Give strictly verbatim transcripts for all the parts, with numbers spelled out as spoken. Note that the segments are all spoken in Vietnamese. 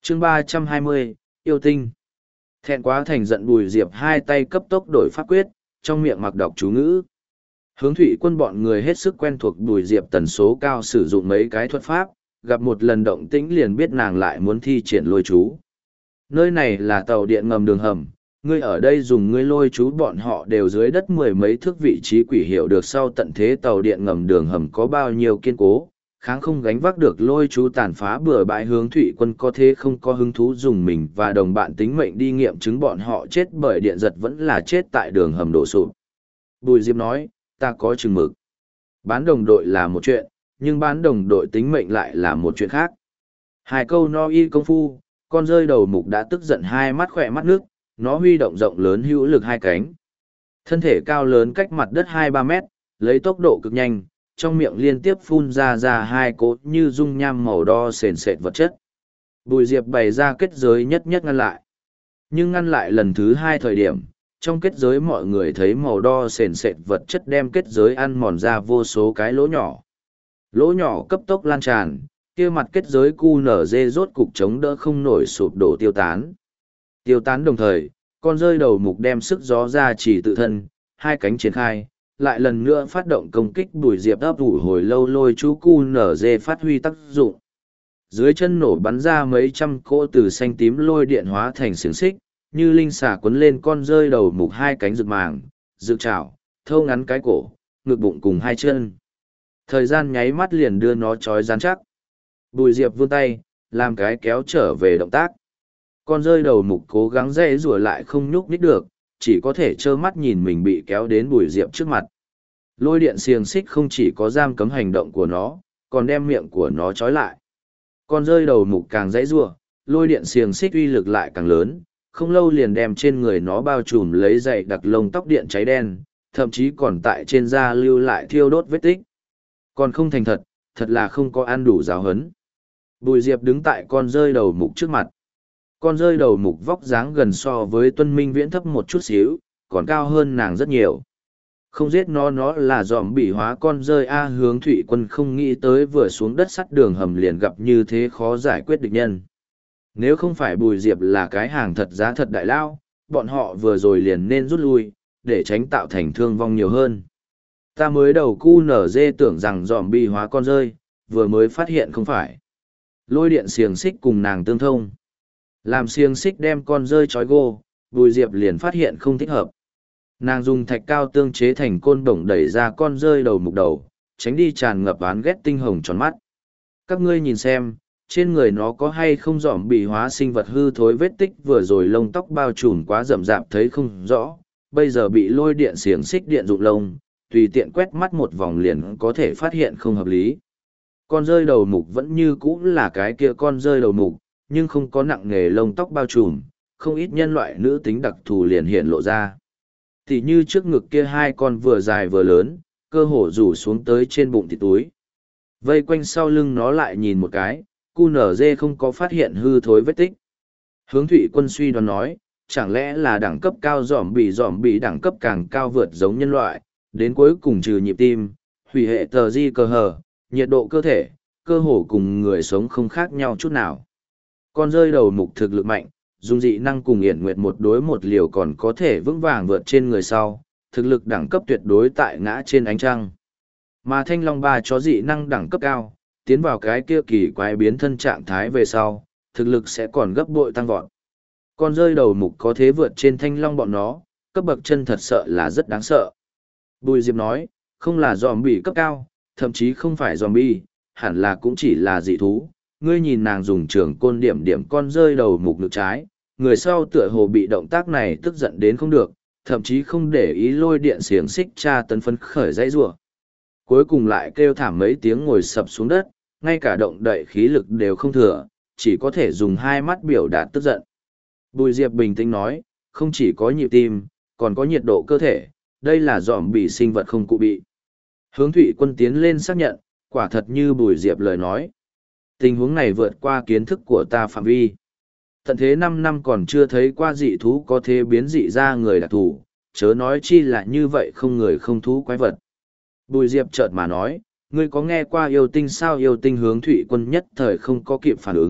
chương ba trăm hai mươi, yêu tinh. Thẹn quá thành giận Bùi Diệp hai tay cấp tốc đổi pháp quyết, trong miệng mặc đọc chú ngữ. Hướng thủy quân bọn người hết sức quen thuộc Bùi Diệp tần số cao sử dụng mấy cái thuật pháp, gặp một lần động tĩnh liền biết nàng lại muốn thi triển lôi chú. Nơi này là tàu điện ngầm đường hầm, ngươi ở đây dùng ngươi lôi chú bọn họ đều dưới đất mười mấy thước vị trí quỷ hiệu được sau tận thế tàu điện ngầm đường hầm có bao nhiêu kiên cố, kháng không gánh vác được lôi chú tàn phá bừa bãi. Hướng thủy quân có thế không có hứng thú dùng mình và đồng bạn tính mệnh đi nghiệm chứng bọn họ chết bởi điện giật vẫn là chết tại đường hầm đổ sụp. Bùi Diệp nói, ta có chừng mực. Bán đồng đội là một chuyện, nhưng bán đồng đội tính mệnh lại là một chuyện khác. Hai câu no y công phu, con rơi đầu mục đã tức giận hai mắt khỏe mắt nước, nó huy động rộng lớn hữu lực hai cánh. Thân thể cao lớn cách mặt đất hai ba mét, lấy tốc độ cực nhanh, trong miệng liên tiếp phun ra ra hai cỗ như dung nham màu đo sền sệt vật chất. Bùi Diệp bày ra kết giới nhất nhất ngăn lại. Nhưng ngăn lại lần thứ hai thời điểm, trong kết giới mọi người thấy màu đo sền sệt vật chất đem kết giới ăn mòn ra vô số cái lỗ nhỏ. Lỗ nhỏ cấp tốc lan tràn, kia mặt kết giới cu nở dê rốt cục chống đỡ không nổi sụp đổ tiêu tán. Tiêu tán đồng thời, con rơi đầu mục đem sức gió ra chỉ tự thân, hai cánh triển khai, lại lần nữa phát động công kích. Bùi Diệp ấp ủ hồi lâu lôi chú cu nở dê phát huy tác dụng. Dưới chân nổ bắn ra mấy trăm cỗ từ xanh tím lôi điện hóa thành xiềng xích, như linh xà quấn lên con rơi đầu mục hai cánh rực màng, rực chảo, thâu ngắn cái cổ, ngực bụng cùng hai chân. Thời gian nháy mắt liền đưa nó trói rắn chắc. Bùi Diệp vươn tay, làm cái kéo trở về động tác. Con rơi đầu mục cố gắng dãy rủa lại không nhúc nhích được, chỉ có thể trơ mắt nhìn mình bị kéo đến Bùi Diệp trước mặt. Lôi điện xiềng xích không chỉ có giam cấm hành động của nó, còn đem miệng của nó trói lại. Con rơi đầu mục càng dãy rủa, lôi điện xiềng xích uy lực lại càng lớn, không lâu liền đem trên người nó bao trùm lấy dày đặc lông tóc điện cháy đen, thậm chí còn tại trên da lưu lại thiêu đốt vết tích. Còn không thành thật, thật là không có ăn đủ giáo hấn. Bùi Diệp đứng tại con rơi đầu mục trước mặt. Con rơi đầu mục vóc dáng gần so với Tuân Minh Viễn thấp một chút xíu, còn cao hơn nàng rất nhiều. Không giết nó nó là dòm bị hóa con rơi A. Hướng thủy quân không nghĩ tới vừa xuống đất sắt đường hầm liền gặp như thế khó giải quyết địch nhân. Nếu không phải Bùi Diệp là cái hàng thật giá thật đại lao, bọn họ vừa rồi liền nên rút lui, để tránh tạo thành thương vong nhiều hơn. Ta mới đầu cu nở dê tưởng rằng dòm bị hóa con rơi, vừa mới phát hiện không phải. Lôi điện xiềng xích cùng nàng tương thông. Làm xiềng xích đem con rơi trói gô, Bùi Diệp liền phát hiện không thích hợp. Nàng dùng thạch cao tương chế thành côn đồng đẩy ra con rơi đầu mục đầu, tránh đi tràn ngập án ghét tinh hồng tròn mắt. Các ngươi nhìn xem, trên người nó có hay không dòm bị hóa sinh vật hư thối vết tích vừa rồi lông tóc bao trùm quá rậm rạp thấy không rõ, bây giờ bị lôi điện xiềng xích điện dụng lông, tùy tiện quét mắt một vòng liền có thể phát hiện không hợp lý. Con rơi đầu mục vẫn như cũ là cái kia con rơi đầu mục, nhưng không có nặng nghề lông tóc bao trùm, không ít nhân loại nữ tính đặc thù liền hiện lộ ra. Thì như trước ngực kia hai con vừa dài vừa lớn, cơ hồ rủ xuống tới trên bụng thịt túi. Vây quanh sau lưng nó lại nhìn một cái, cu nở dê không có phát hiện hư thối vết tích. Hướng thủy quân suy đoán nói, chẳng lẽ là đẳng cấp cao dòm bị dòm bị đẳng cấp càng cao vượt giống nhân loại, đến cuối cùng trừ nhịp tim, hủy hệ tờ di cơ hờ, nhiệt độ cơ thể, cơ hồ cùng người sống không khác nhau chút nào. Con rơi đầu mục thực lực mạnh, dùng dị năng cùng Yển Nguyệt một đối một liều còn có thể vững vàng vượt trên người sau, thực lực đẳng cấp tuyệt đối tại ngã trên ánh trăng. Mà Thanh Long ba chó dị năng đẳng cấp cao, tiến vào cái kia kỳ quái biến thân trạng thái về sau, thực lực sẽ còn gấp bội tăng vọt. Con rơi đầu mục có thế vượt trên Thanh Long bọn nó, cấp bậc chân thật sợ là rất đáng sợ. Bùi Diệp nói, không là zombie cấp cao, thậm chí không phải zombie, hẳn là cũng chỉ là dị thú. Ngươi nhìn nàng dùng trường côn điểm điểm con rơi đầu mục ngực trái, người sau tựa hồ bị động tác này tức giận đến không được, thậm chí không để ý lôi điện xiềng xích tra tấn phấn khởi dãy rủa. Cuối cùng lại kêu thảm mấy tiếng ngồi sập xuống đất, ngay cả động đậy khí lực đều không thừa, chỉ có thể dùng hai mắt biểu đạt tức giận. Bùi Diệp bình tĩnh nói, không chỉ có nhịp tim, còn có nhiệt độ cơ thể, đây là dòm bị sinh vật không cụ bị. Hướng thủy quân tiến lên xác nhận, quả thật như Bùi Diệp lời nói. Tình huống này vượt qua kiến thức của ta phạm vi. Tận thế năm năm còn chưa thấy qua dị thú có thể biến dị ra người đặc thù, chớ nói chi là như vậy không người không thú quái vật. Bùi Diệp chợt mà nói, ngươi có nghe qua yêu tinh sao? Yêu tinh. Hướng thủy quân nhất thời không có kịp phản ứng,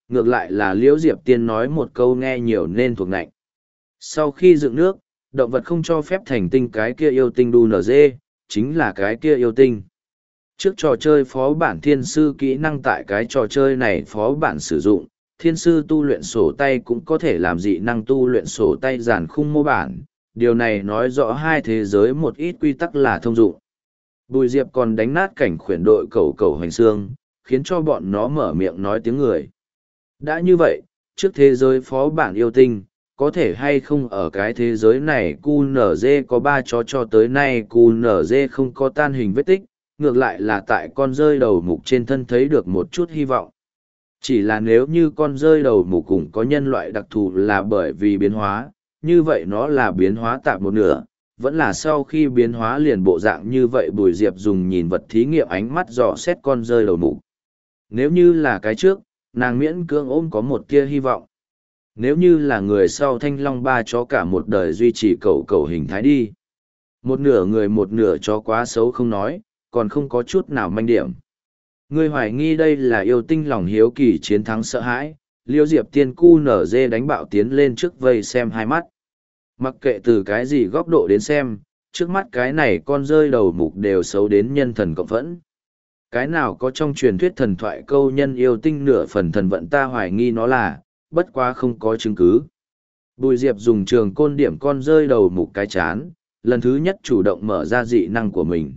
ngược lại là Liễu Diệp Tiên nói một câu nghe nhiều nên thuộc nạnh. Sau khi dựng nước, động vật không cho phép thành tinh cái kia yêu tinh đu nở dê, chính là cái kia yêu tinh. Trước trò chơi phó bản thiên sư kỹ năng tại cái trò chơi này phó bản sử dụng, thiên sư tu luyện sổ tay cũng có thể làm dị năng tu luyện sổ tay giản khung mô bản, điều này nói rõ hai thế giới một ít quy tắc là thông dụng. Bùi Diệp còn đánh nát cảnh khuyển đội cầu cầu hoành xương, khiến cho bọn nó mở miệng nói tiếng người. Đã như vậy, trước thế giới phó bản yêu tinh, có thể hay không ở cái thế giới này cu nở dê có ba chó cho tới nay cu nở dê không có tan hình vết tích, ngược lại là tại con rơi đầu mục trên thân thấy được một chút hy vọng. Chỉ là nếu như con rơi đầu mục cùng có nhân loại đặc thù là bởi vì biến hóa, như vậy nó là biến hóa tạm một nửa, vẫn là sau khi biến hóa liền bộ dạng như vậy. Bùi Diệp dùng nhìn vật thí nghiệm ánh mắt dò xét con rơi đầu mục. Nếu như là cái trước, nàng miễn cưỡng ôm có một tia hy vọng. Nếu như là người sau thanh long ba chó cả một đời duy trì cầu cầu hình thái đi. Một nửa người một nửa chó quá xấu không nói, còn không có chút nào manh điểm. Ngươi hoài nghi đây là yêu tinh lòng hiếu kỳ chiến thắng sợ hãi, Liễu Diệp Tiên cu nở dê đánh bạo tiến lên trước vây xem hai mắt. Mặc kệ từ cái gì góc độ đến xem, trước mắt cái này con rơi đầu mục đều xấu đến nhân thần cộng phẫn. Cái nào có trong truyền thuyết thần thoại câu nhân yêu tinh nửa phần thần vận, ta hoài nghi nó là, bất quá không có chứng cứ. Bùi Diệp dùng trường côn điểm con rơi đầu mục cái chán, lần thứ nhất chủ động mở ra dị năng của mình.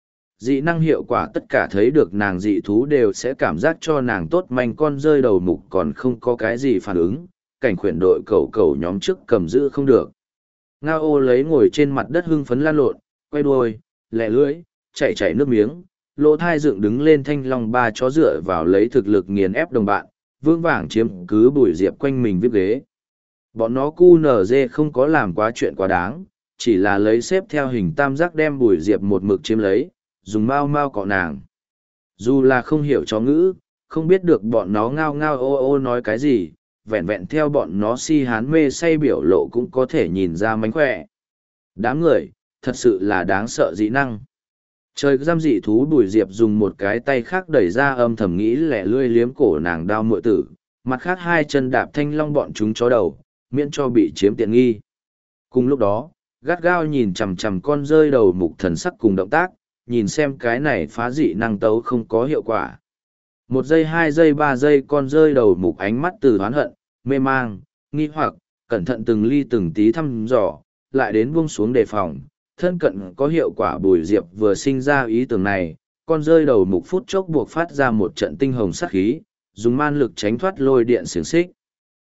Dị năng hiệu quả tất cả thấy được nàng dị thú đều sẽ cảm giác cho nàng tốt manh. Con rơi đầu mục còn không có cái gì phản ứng, cảnh khuyển đội cầu cầu nhóm trước cầm giữ không được. Ngao ô lấy ngồi trên mặt đất hưng phấn lan lộn, quay đuôi, lẹ lưỡi, chạy chảy nước miếng, lỗ thai dựng đứng lên. Thanh long ba chó dựa vào lấy thực lực nghiền ép đồng bạn, vương vàng chiếm cứ Bùi Diệp quanh mình viết ghế. Bọn nó cu nở dê không có làm quá chuyện quá đáng, chỉ là lấy xếp theo hình tam giác đem Bùi Diệp một mực chiếm lấy, dùng mau mau cọ nàng. Dù là không hiểu chó ngữ, không biết được bọn nó ngao ngao ô ô nói cái gì, vẹn vẹn theo bọn nó si hán mê say biểu lộ cũng có thể nhìn ra mánh khỏe. Đám người, thật sự là đáng sợ dị năng. Trời giam dị thú Bùi Diệp dùng một cái tay khác đẩy ra, âm thầm nghĩ lẻ lươi liếm cổ nàng đao muội tử, mặt khác hai chân đạp thanh long bọn chúng chó đầu, miễn cho bị chiếm tiện nghi. Cùng lúc đó, gắt gao nhìn chằm chằm con rơi đầu mục thần sắc cùng động tác, nhìn xem cái này phá dị năng tấu không có hiệu quả. Một giây, hai giây, ba giây, con rơi đầu mục ánh mắt từ oán hận, mê mang, nghi hoặc, cẩn thận từng ly từng tí thăm dò, lại đến buông xuống đề phòng. Thân cận có hiệu quả. Bùi Diệp vừa sinh ra ý tưởng này, con rơi đầu mục phút chốc buộc phát ra một trận tinh hồng sát khí, dùng man lực tránh thoát lôi điện xiềng xích.